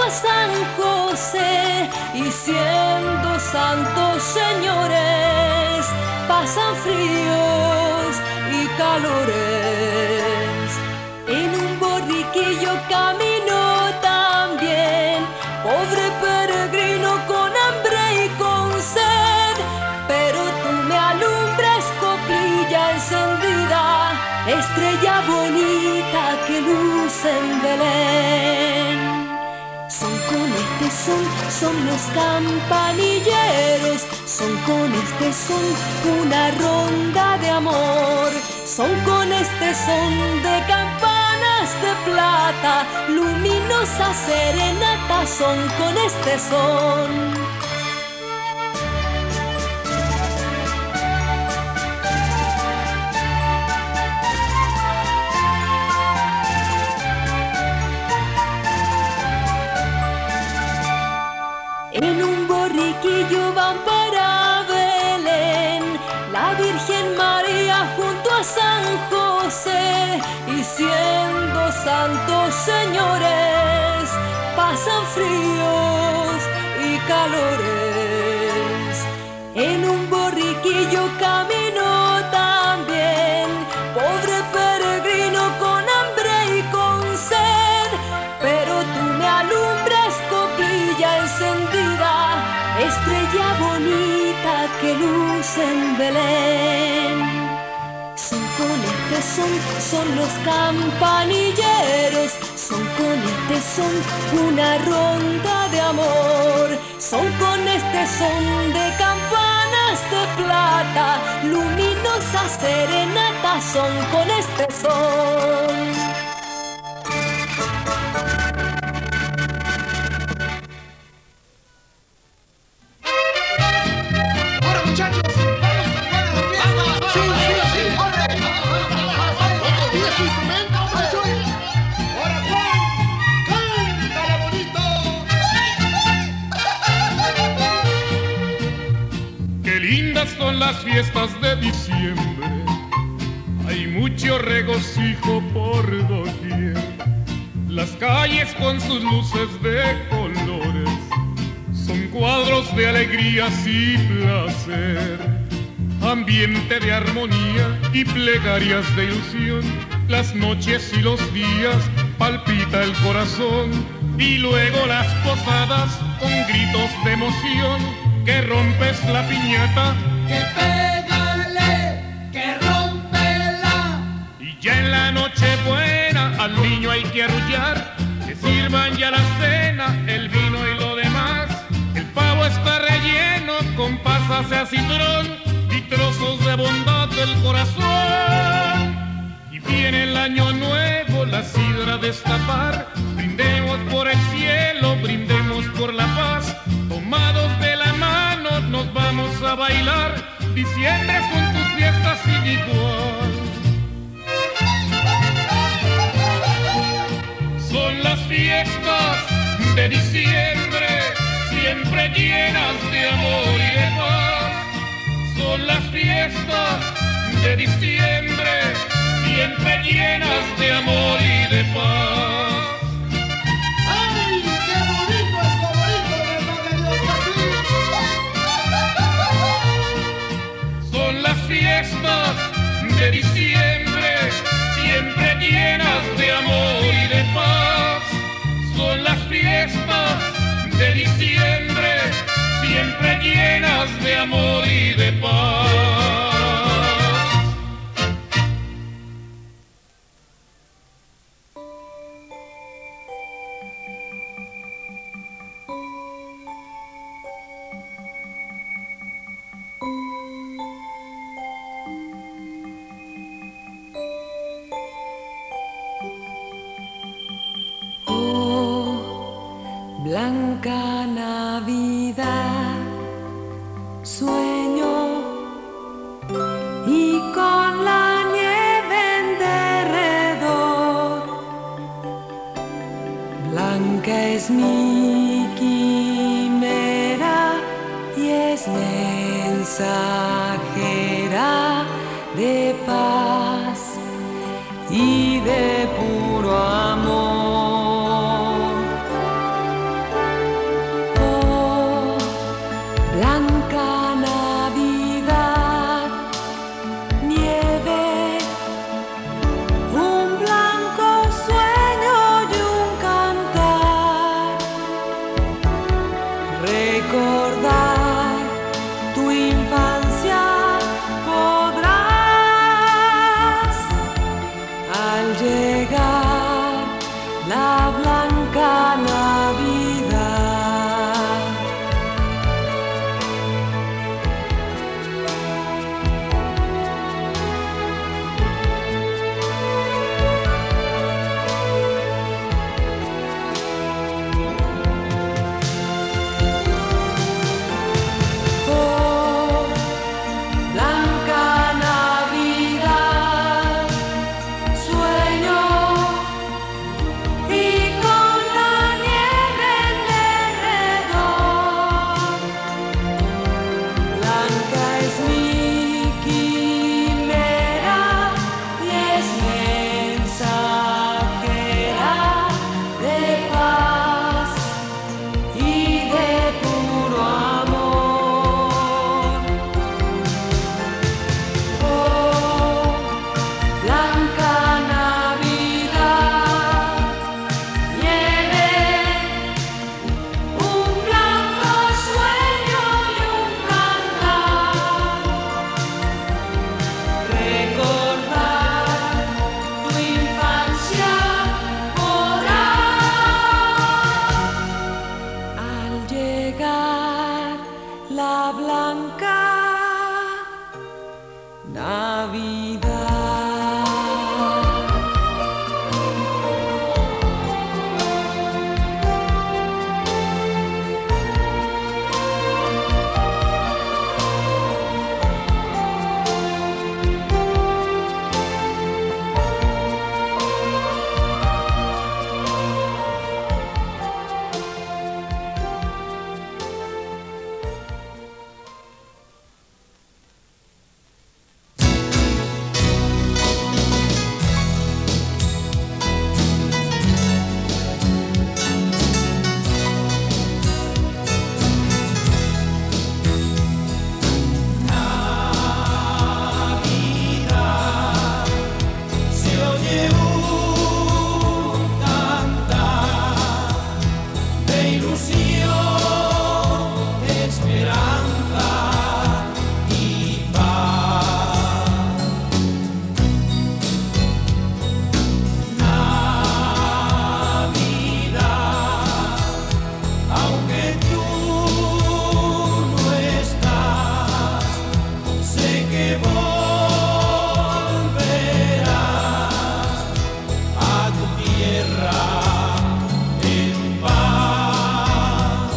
a San José y siendo santos señores pasan fríos y calores. En un borriquillo caminó también, pobre peregrino con hambre y con sed, pero tú me alumbras, coplilla encendida, estrella bonita que luce en Belén. Son con este son los campanilleros, son con este son una ronda de amor, son con este son de campanas de plata, luminosas serenatas, son con este son. En un borriquillo van para Belén, la Virgen María junto a San José, y siendo santos señores, pasan fríos y calores. En un borriquillo caminó también, pobre peregrino con hambre y con sed, pero tú me alumbras, coplilla encendida, estrella bonita que luce en Belén. Son con este son los campanilleros, son con este son una ronda de amor, son con este son de campanas de plata, luminosas serenatas, son con este son. Son las fiestas de diciembre, hay mucho regocijo por doquier. Las calles con sus luces de colores son cuadros de alegrías y placer, ambiente de armonía y plegarias de ilusión. Las noches y los días palpita el corazón, y luego las posadas con gritos de emoción, que rompes la piñata, que pégale, que rómpela. Y ya en la noche buena al niño hay que arrullar, que sirvan ya la cena, el vino y lo demás. El pavo está relleno con pasas de acitrón y trozos de bondad del corazón. Y viene el año nuevo, la sidra a destapar, brindemos por el cielo, brindemos por la paz. Tomados de la mano nos vamos a bailar, diciembre con tus fiestas sin igual. Son las fiestas de diciembre, siempre llenas de amor y de paz. Son las fiestas de diciembre, siempre llenas de amor y de paz. Fiestas de diciembre, siempre llenas de amor y de paz. Son las fiestas de diciembre, siempre llenas de amor y de paz. Blanca Navidad, sueño y con la nieve en derredor. Blanca es mi quimera y es mensajera de paz y de puro amor. blanca Navidad, nieve, un blanco sueño y un cantar, recordar tu infancia podrás al llegar la blanca Navidad. Oh, blanca Navidad, sueño y con la nieve en derredor. Blanca es mi quimera y es mensajera de paz y de puro amor. Oh, blanca Navidad, nieve, un blanco sueño y un cantar, recordar tu infancia podrás al llegar la blanca Navidad. Se oye un cantar de ilusión, esperanza y paz. Navidad, aunque tú no estás, sé que volverás a tu tierra en paz.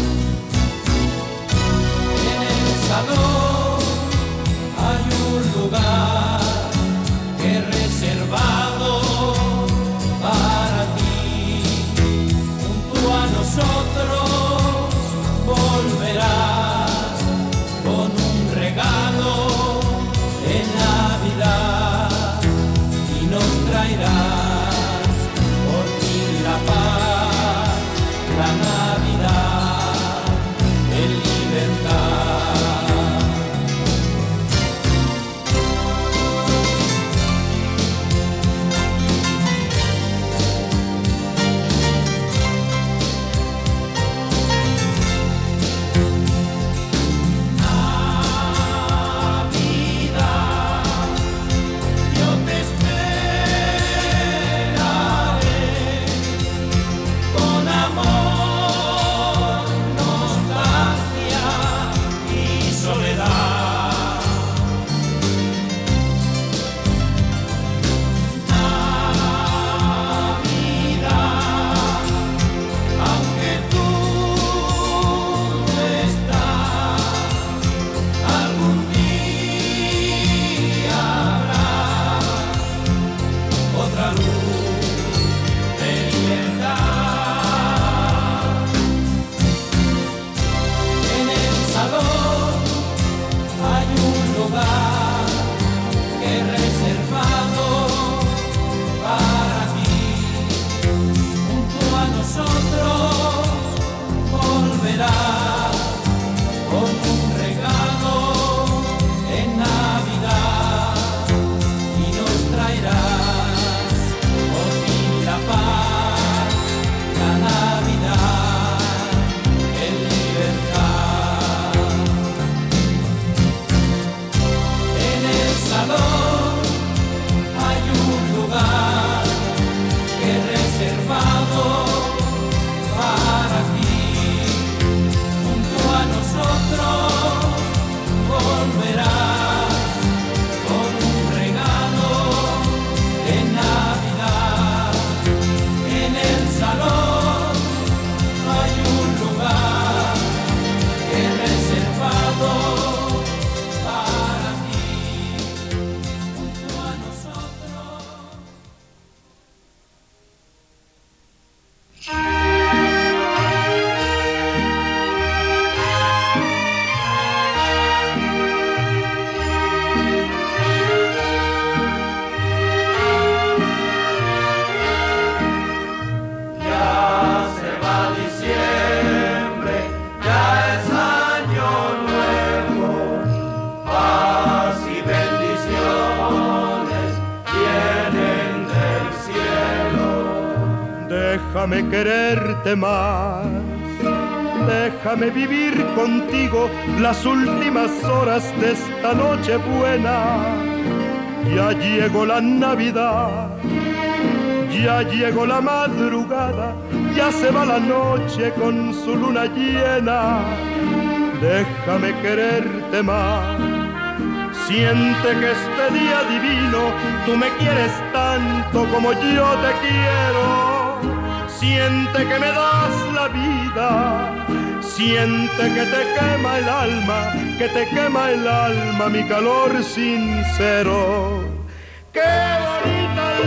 En el salón hay un lugar que he reservado para ti. Junto a nosotros volverás con un regalo en Navidad y nos traerás por fin la paz, la Navidad en libertad. Déjame quererte más, déjame vivir contigo las últimas horas de esta noche buena. Ya llegó la Navidad, ya llegó la madrugada, ya se va la noche con su luna llena. Déjame quererte más, siente que este día divino tú me quieres tanto como yo te quiero. Siente que me das la vida, siente que te quema el alma, que te quema el alma mi calor sincero. Qué bonita es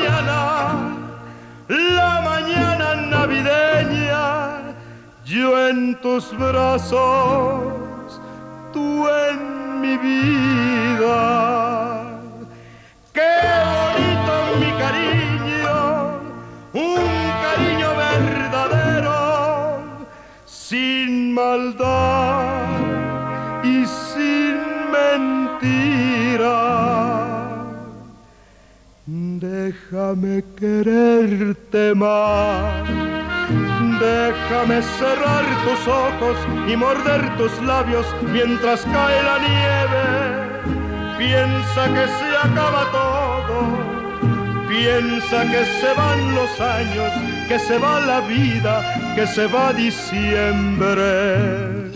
la mañana navideña, yo en tus brazos, tú en mi vida. Qué bonito mi cariño, un cariño verdadero, sin maldad y sin mentira. Déjame quererte más, déjame cerrar tus ojos y morder tus labios mientras cae la nieve. Piensa que se acaba todo, piensa que se van los años, que se va la vida, que se va diciembre.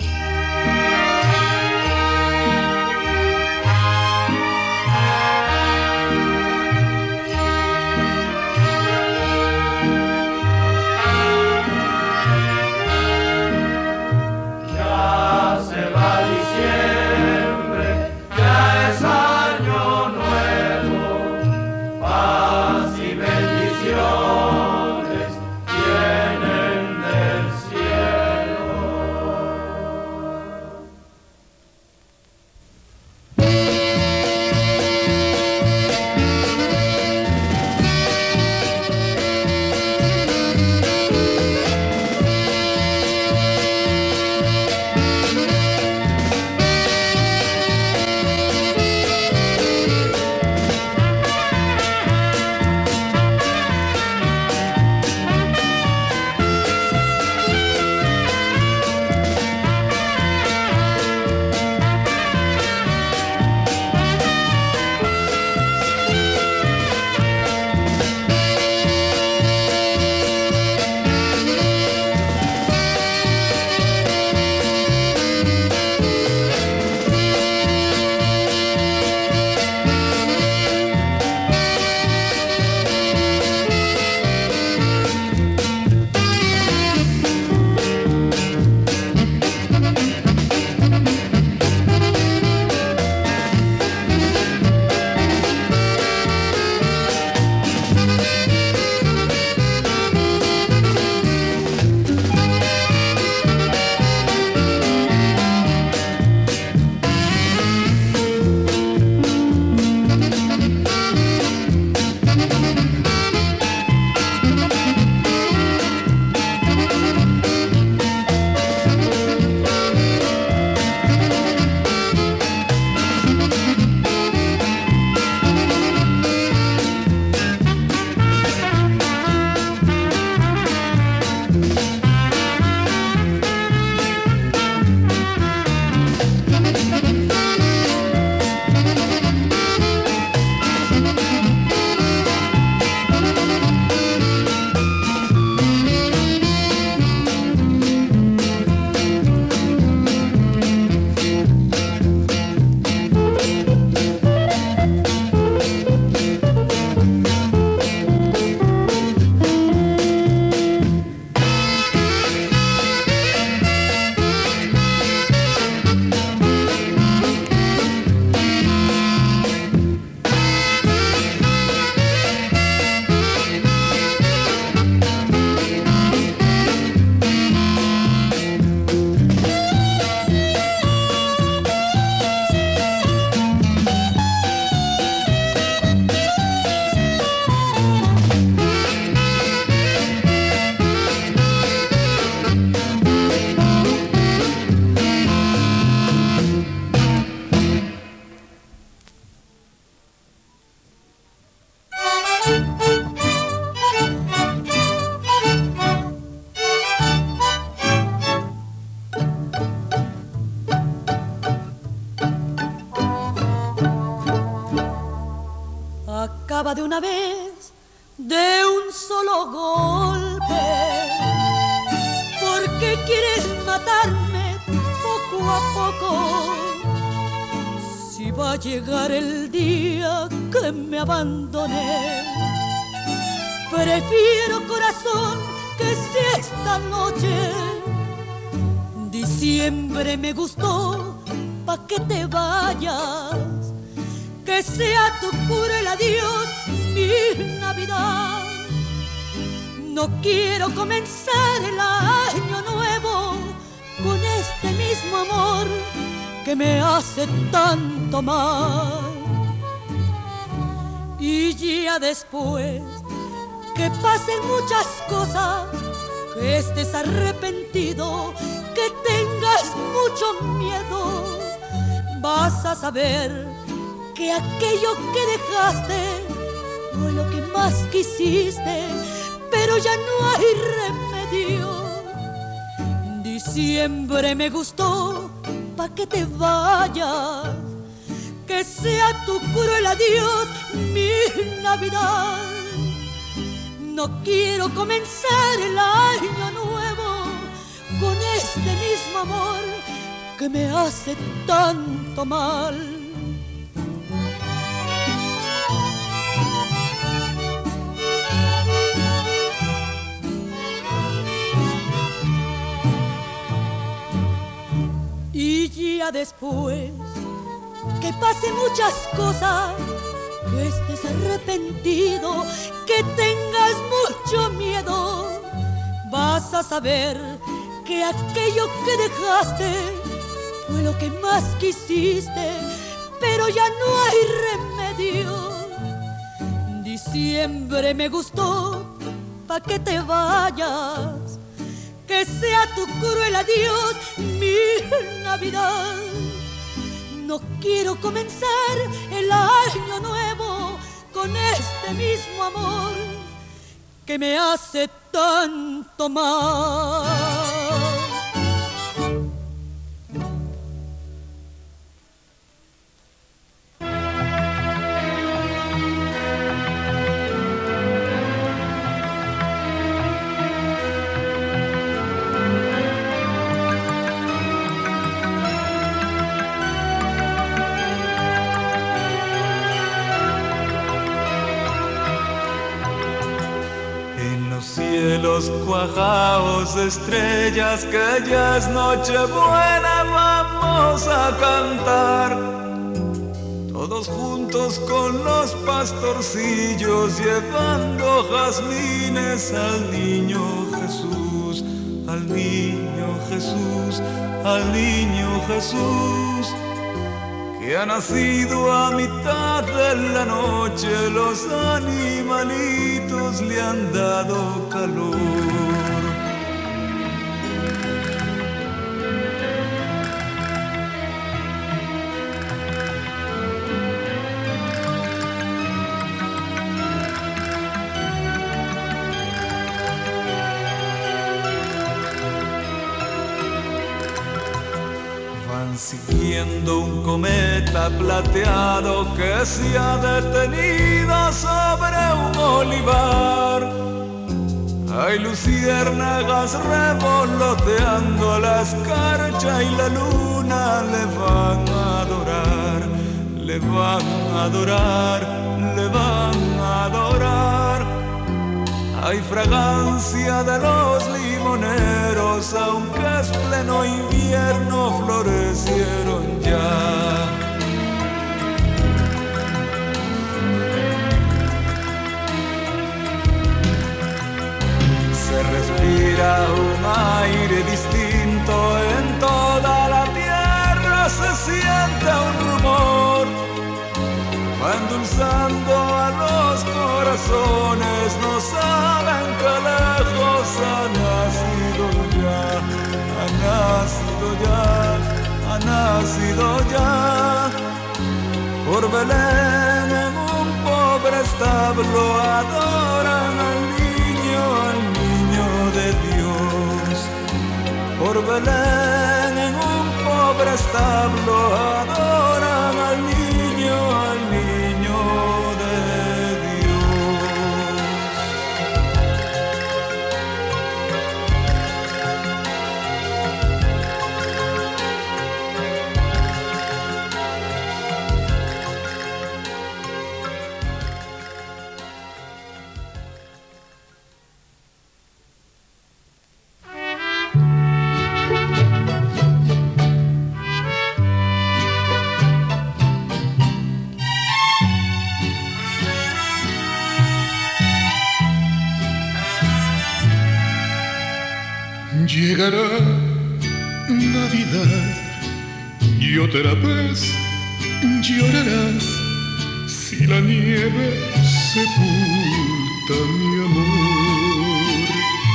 acaba de una vez, de un solo golpe. ¿Por qué quieres matarme poco a poco? Si va a llegar el día que me abandoné, prefiero, corazón, que sea esta noche. Diciembre me gustó, pa' que te vayas, que sea tu cruel adiós mi Navidad. No quiero comenzar el año nuevo con este mismo amor que me hace tanto mal. Y ya después que pasen muchas cosas, que estés arrepentido, que tengas mucho miedo, vas a saber que aquello que dejaste fue lo que más quisiste, pero ya no hay remedio. Diciembre me gustó, pa' que te vayas, que sea tu cruel adiós mi Navidad. No quiero comenzar el año nuevo con este mismo amor que me hace tanto mal. Y ya después que pasen muchas cosas, que estés arrepentido, que tengas mucho miedo, vas a saber que aquello que dejaste fue lo que más quisiste, pero ya no hay remedio. Diciembre me gustó, pa' que te vayas, que sea tu cruel adiós mi Navidad. No quiero comenzar el año nuevo con este mismo amor que me hace tanto mal. Cielos cuajados de estrellas, que ya es Nochebuena, vamos a cantar todos juntos con los pastorcillos, llevando jazmines al niño Jesús, al niño Jesús, al niño Jesús, que ha nacido a mitad de la noche. Los animalitos le han dado calor. Siguiendo un cometa plateado que se ha detenido sobre un olivar. Hay luciérnagas revoloteando, la escarcha y la luna le van a adorar, le van a adorar, le van a adorar. Hay fragancia de los limoneros, aunque es pleno invierno, florecieron ya. Se respira un aire distinto, en toda la tierra se siente un rumor, va endulzando a los corazones, no saben que lejos ha nacido ya, ha nacido ya, ha nacido ya. Por Belén en un pobre establo adoran al niño de Dios. Por Belén en un pobre establo adoran al niño de Dios. Llegará Navidad y otra vez llorarás si la nieve sepulta mi amor.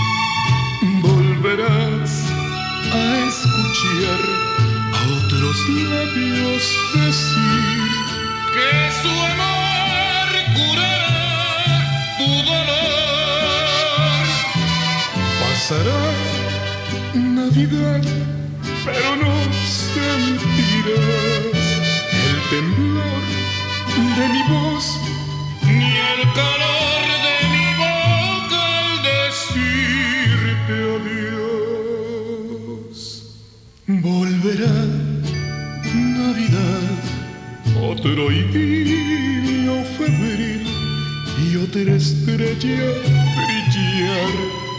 Volverás a escuchar a otros labios decir que su amor curará tu dolor. Pasará Navidad, pero no sentirás el temblor de mi voz ni el calor de mi boca al decirte adiós. Volverá Navidad, otro idilio febril y otra estrella brillar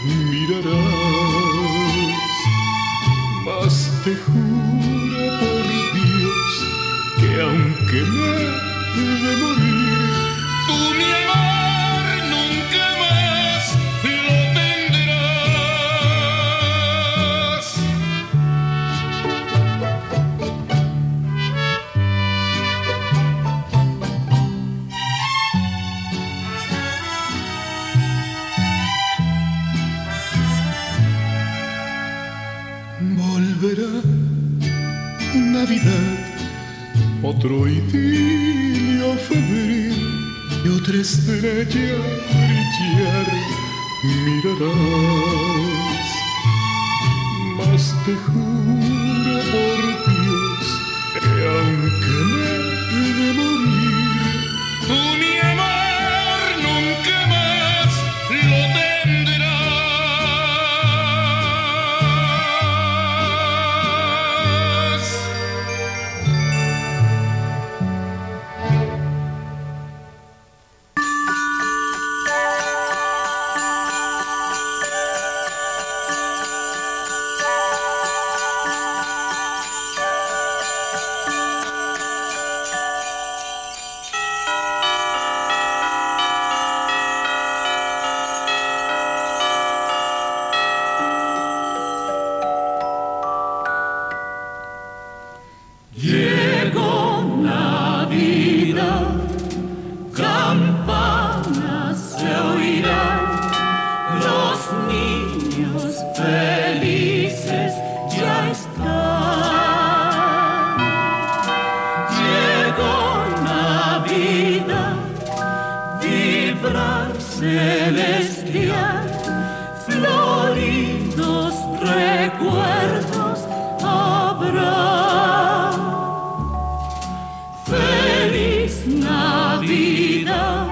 mirarás. Mas te juro por Dios que aunque me he de morir, tú mi amor nunca más lo tendrás. Volverá Navidad, otro idilio febril y otra estrella brillar mirarás. Mas te juro por Dios que aunque me he de morir, tú mi amor nunca más lo tendrás. Celestial, floridos recuerdos habrá. Feliz Navidad,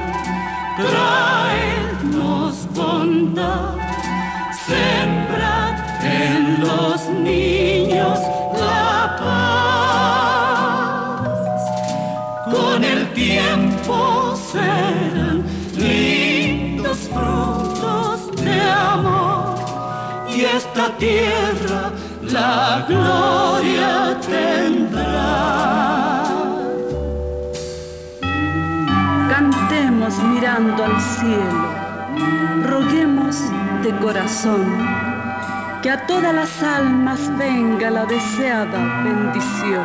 traednos bondad, sembrad en los niños la paz. Con el tiempo serán lindos frutos de amor y esta tierra la gloria tendrá. Cantemos mirando al cielo, roguemos de corazón que a todas las almas venga la deseada bendición.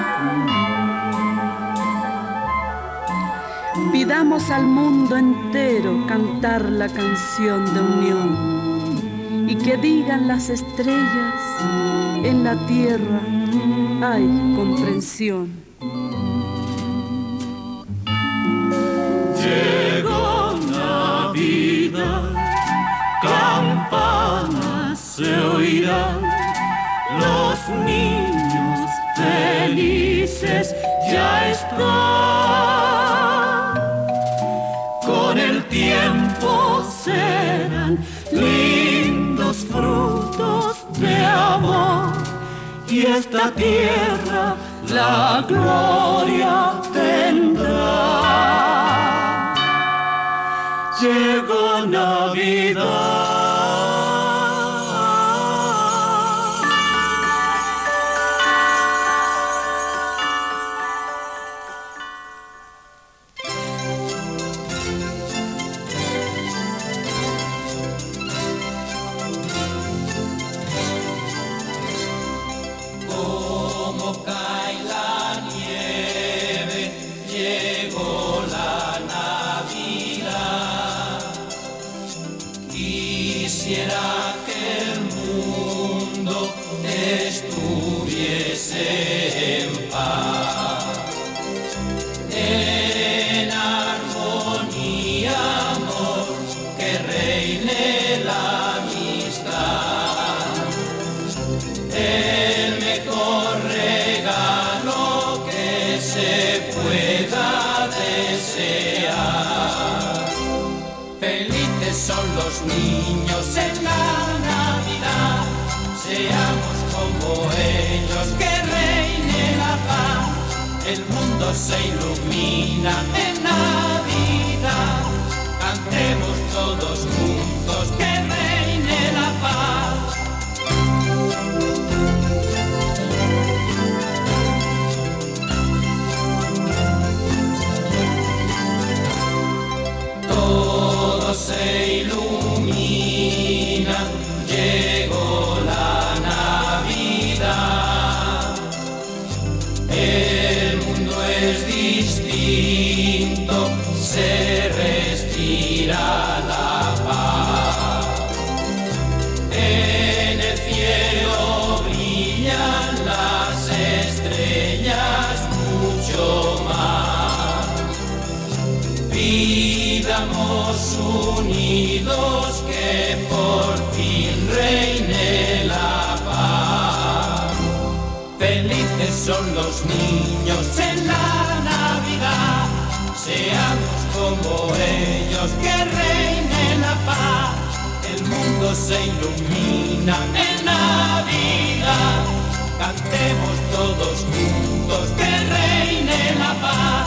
Pidamos al mundo entero cantar la canción de unión y que digan las estrellas, en la tierra hay comprensión. Llegó Navidad, campanas se oirán, los niños felices ya están. Con el tiempo serán lindos frutos de amor y esta tierra la gloria tendrá. Llegó Navidad. los niños en la Navidad. Seamos como ellos, que reine la paz. El mundo se ilumina en Navidad. Cantemos todos juntos, que reine la paz. Todo se ilumina, llegó la Navidad. El mundo es distinto, se respira la paz. En el cielo brillan las estrellas mucho más. Vivamos unidos, que por fin reine la paz. Felices son los niños en la Navidad. Seamos como ellos, que reine la paz. El mundo se ilumina en Navidad. Cantemos todos juntos, que reine la paz.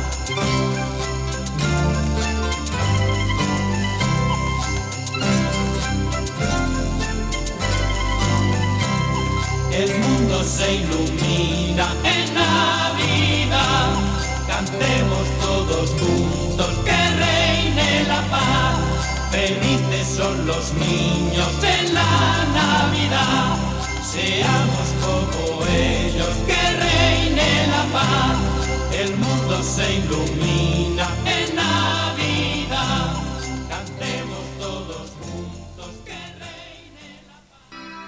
El mundo se ilumina en Navidad. Cantemos todos juntos, que reine la paz. Felices son los niños en la Navidad. Seamos como ellos, que reine la paz. El mundo se ilumina en Navidad. Cantemos todos juntos, que reine la paz.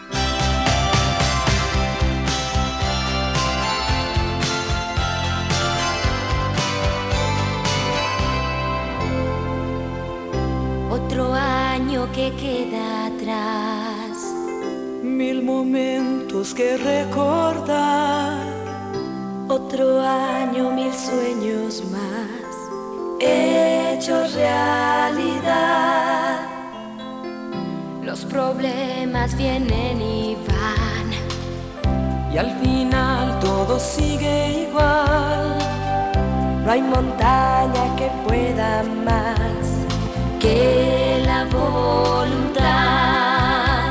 Otro año que queda atrás, 1000 momentos que recordar. otro año, 1000 sueños más hechos realidad. Los problemas vienen y van, y al final todo sigue igual. No hay montaña que pueda más que la voluntad.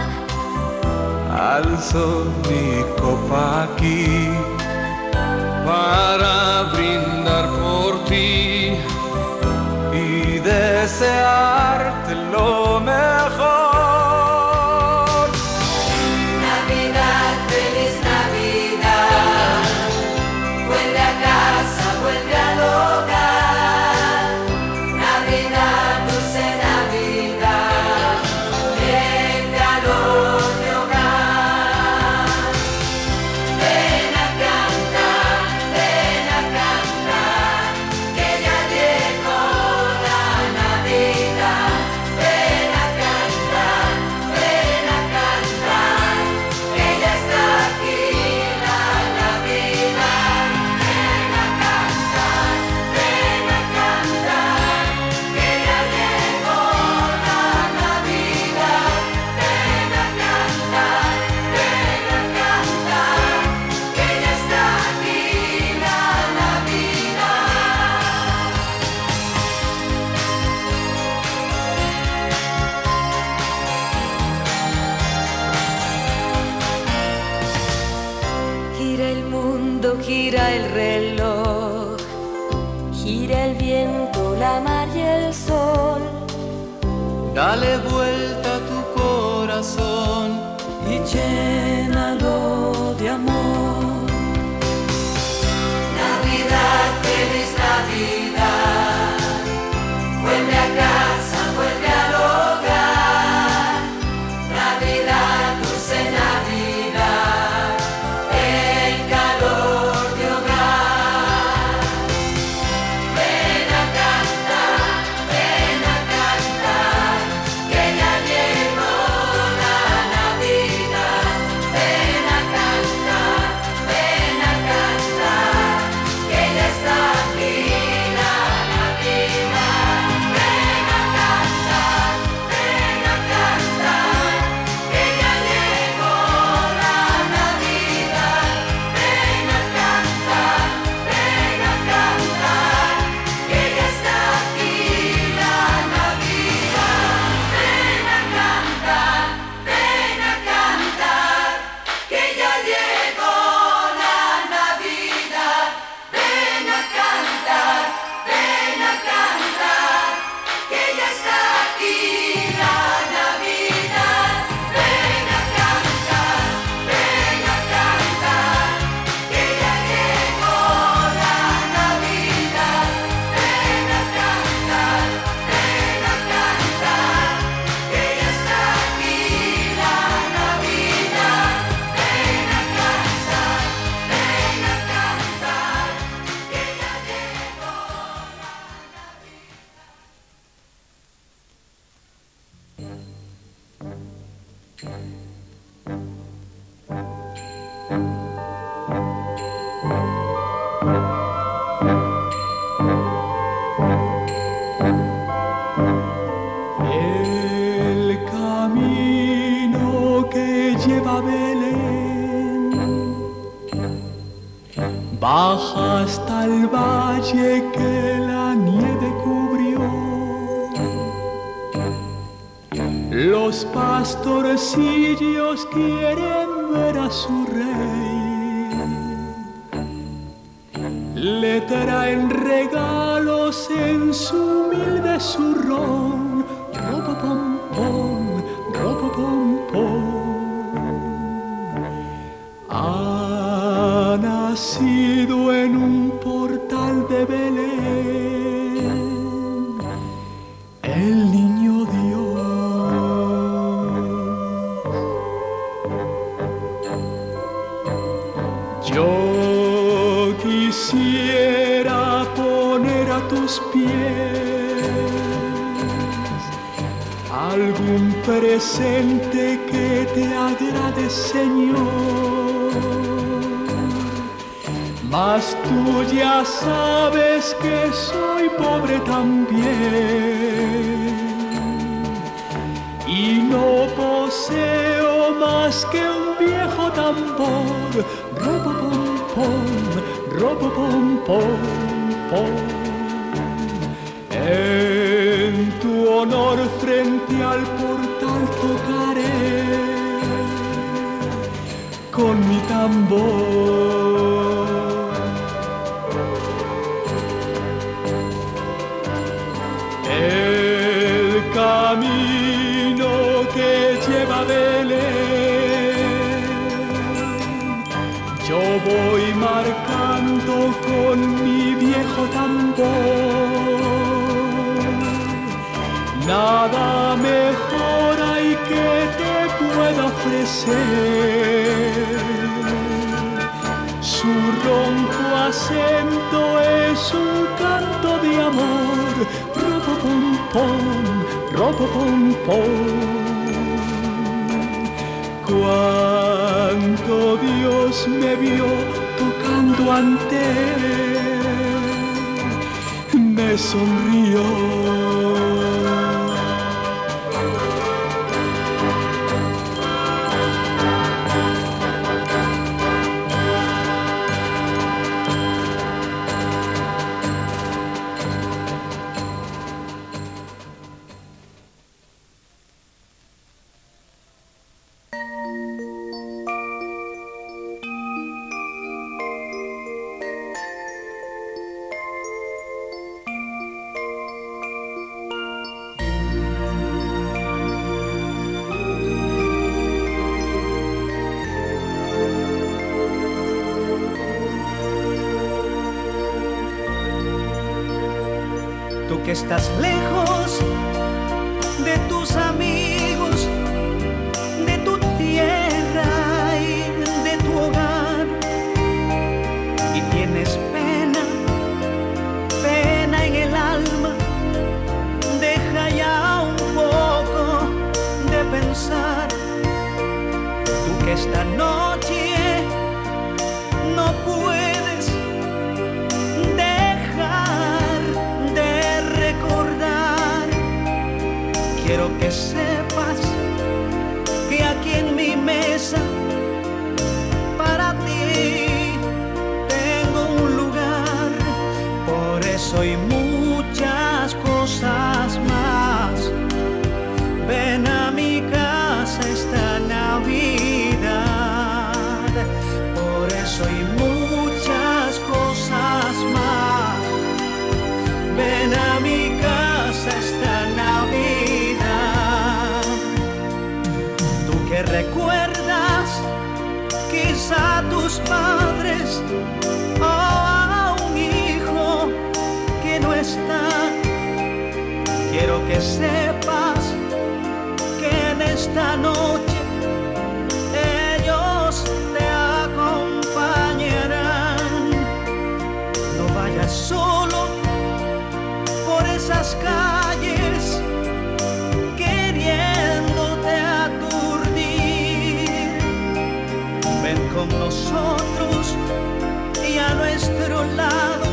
Alzo mi copa aquí para brindar por ti y desearte lo mejor. Navidad, feliz Navidad, vuelve a casa, vuelve al hogar. Navidad, dulce Navidad, el calor de hogar. Ven a cantar, que ya llegó la Navidad. Ven a cantar, que ya está aquí la Navidad. Ven a cantar, que ya llegó la Navidad. Ven a cantar, que ya está aquí la Navidad. Gira el mundo, gira el reloj, gira el viento, la mar y el sol. Dale vuelta a tu corazón Y llénalo de amor. Navidad, feliz Navidad, vuelve a casa, vuelve al hogar. Navidad, dulce Navidad, el calor de hogar. Ven a cantar, que ya llegó la Navidad. Ven a cantar, que ya está aquí la al valle que la nieve cubrió. Los pastorcillos quieren ver a su rey. Le traen regalos en su humilde zurrón. Ropopompón, ropopompón. Ha nacido en un portal de Belén el niño Dios. Yo quisiera poner a tus pies algún presente que te agrade, Señor. Mas tú ya sabes que soy pobre también y no poseo más que un viejo tambor. Ropopompón, ropopompón, pom. En tu honor frente al portal tocaré con mi tambor. El camino que lleva a Belén, yo voy marcando con mi viejo tambor. Nada mejor hay que te pueda ofrecer. Su ronco acento es un canto de amor. Ropopompón, ropopompón. Cuánto Dios me vio tocando ante él, me sonrió. Tú que estás lejos de tus amigos, de tu tierra y de tu hogar, y tienes pena, pena en el alma, deja ya un poco de pensar. Tú que esta noche no puedes dejar de recordar. Quiero que sepas que aquí en mi mesa para ti tengo un lugar. Por eso y muchas cosas más, ven a mi casa esta Navidad. Por eso y muchas cosas más, ven a mi casa esta Navidad. Tú que recuerdas quizá a tus padres o a un hijo que no está, quiero que sepas que en esta noche ellos te acompañarán. No vayas solo por esas calles queriéndote aturdir. Ven con nosotros y a nuestro lado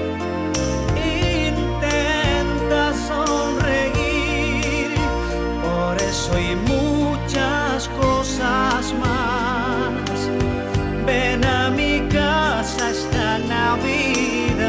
intenta sonreír. Por eso y muchas cosas más, ven a mi casa esta Navidad.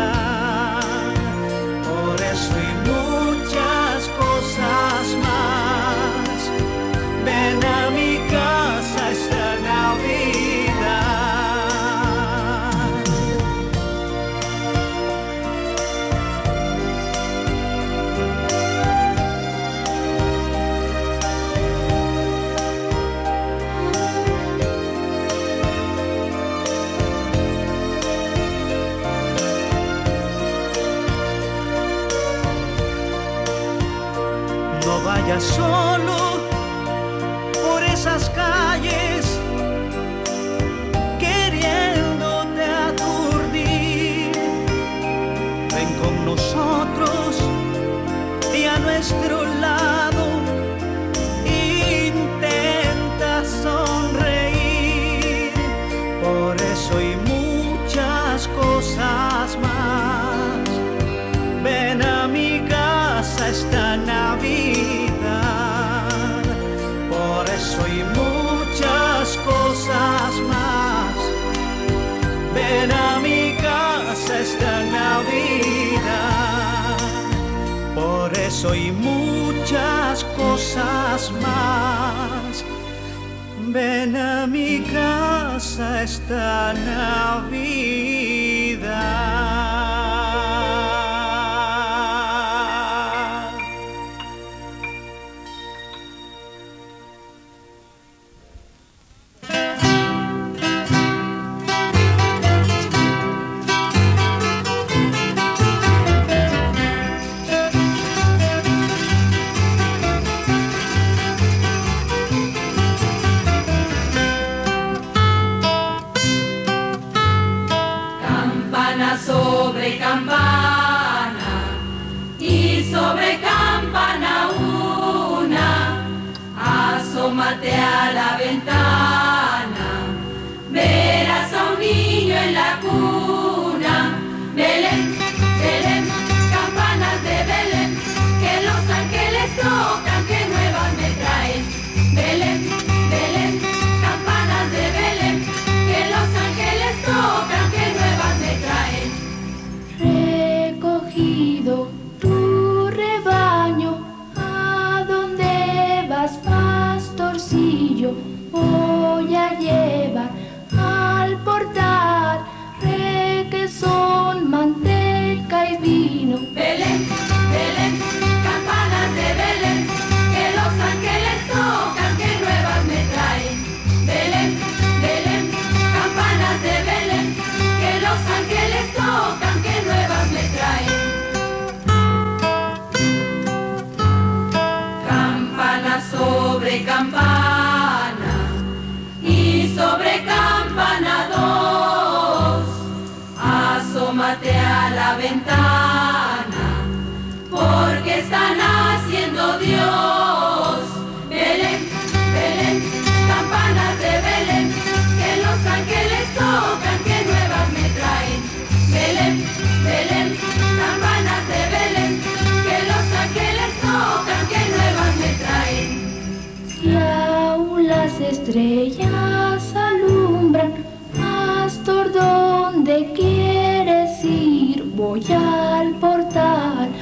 vaya solo por esas calles, queriéndote aturdir. Ven con nosotros y a nuestro lado intenta sonreír. Por eso y muchas cosas más, ven a mi casa esta Navidad. Por eso y muchas cosas más, ven a mi casa esta Navidad. Por eso y muchas cosas más, ven a mi casa esta Navidad. Sobre campana y sobre campana una, asómate a la ventana, verás a un niño en la cuna. Belén, Belén, campanas de Belén, que los ángeles tocan, que nuevas me traen. Belén, Belén, campanas de Belén, que los ángeles tocan, que nuevas me traen. Recogido tu rebaño, ¿a dónde vas, pastorcillo? Voy a llevar al portal requesón, manteca y vino. Belén, Belén, campanas de Belén, que los ángeles tocan, que nuevas me traen. Belén, Belén, campanas de Belén, que los ángeles tocan, que nuevas me traen. Campana sobre campana y sobre campana dos, asómate a la ventana, porque están haciendo Dios. Belén, Belén, campanas de Belén, que los ángeles tocan, que nuevas me traen. Belén, Belén, campanas de Belén, que los ángeles tocan, que nuevas me traen. Si aún las estrellas alumbran, pastor, ¿dónde quieres ir? Voy al portal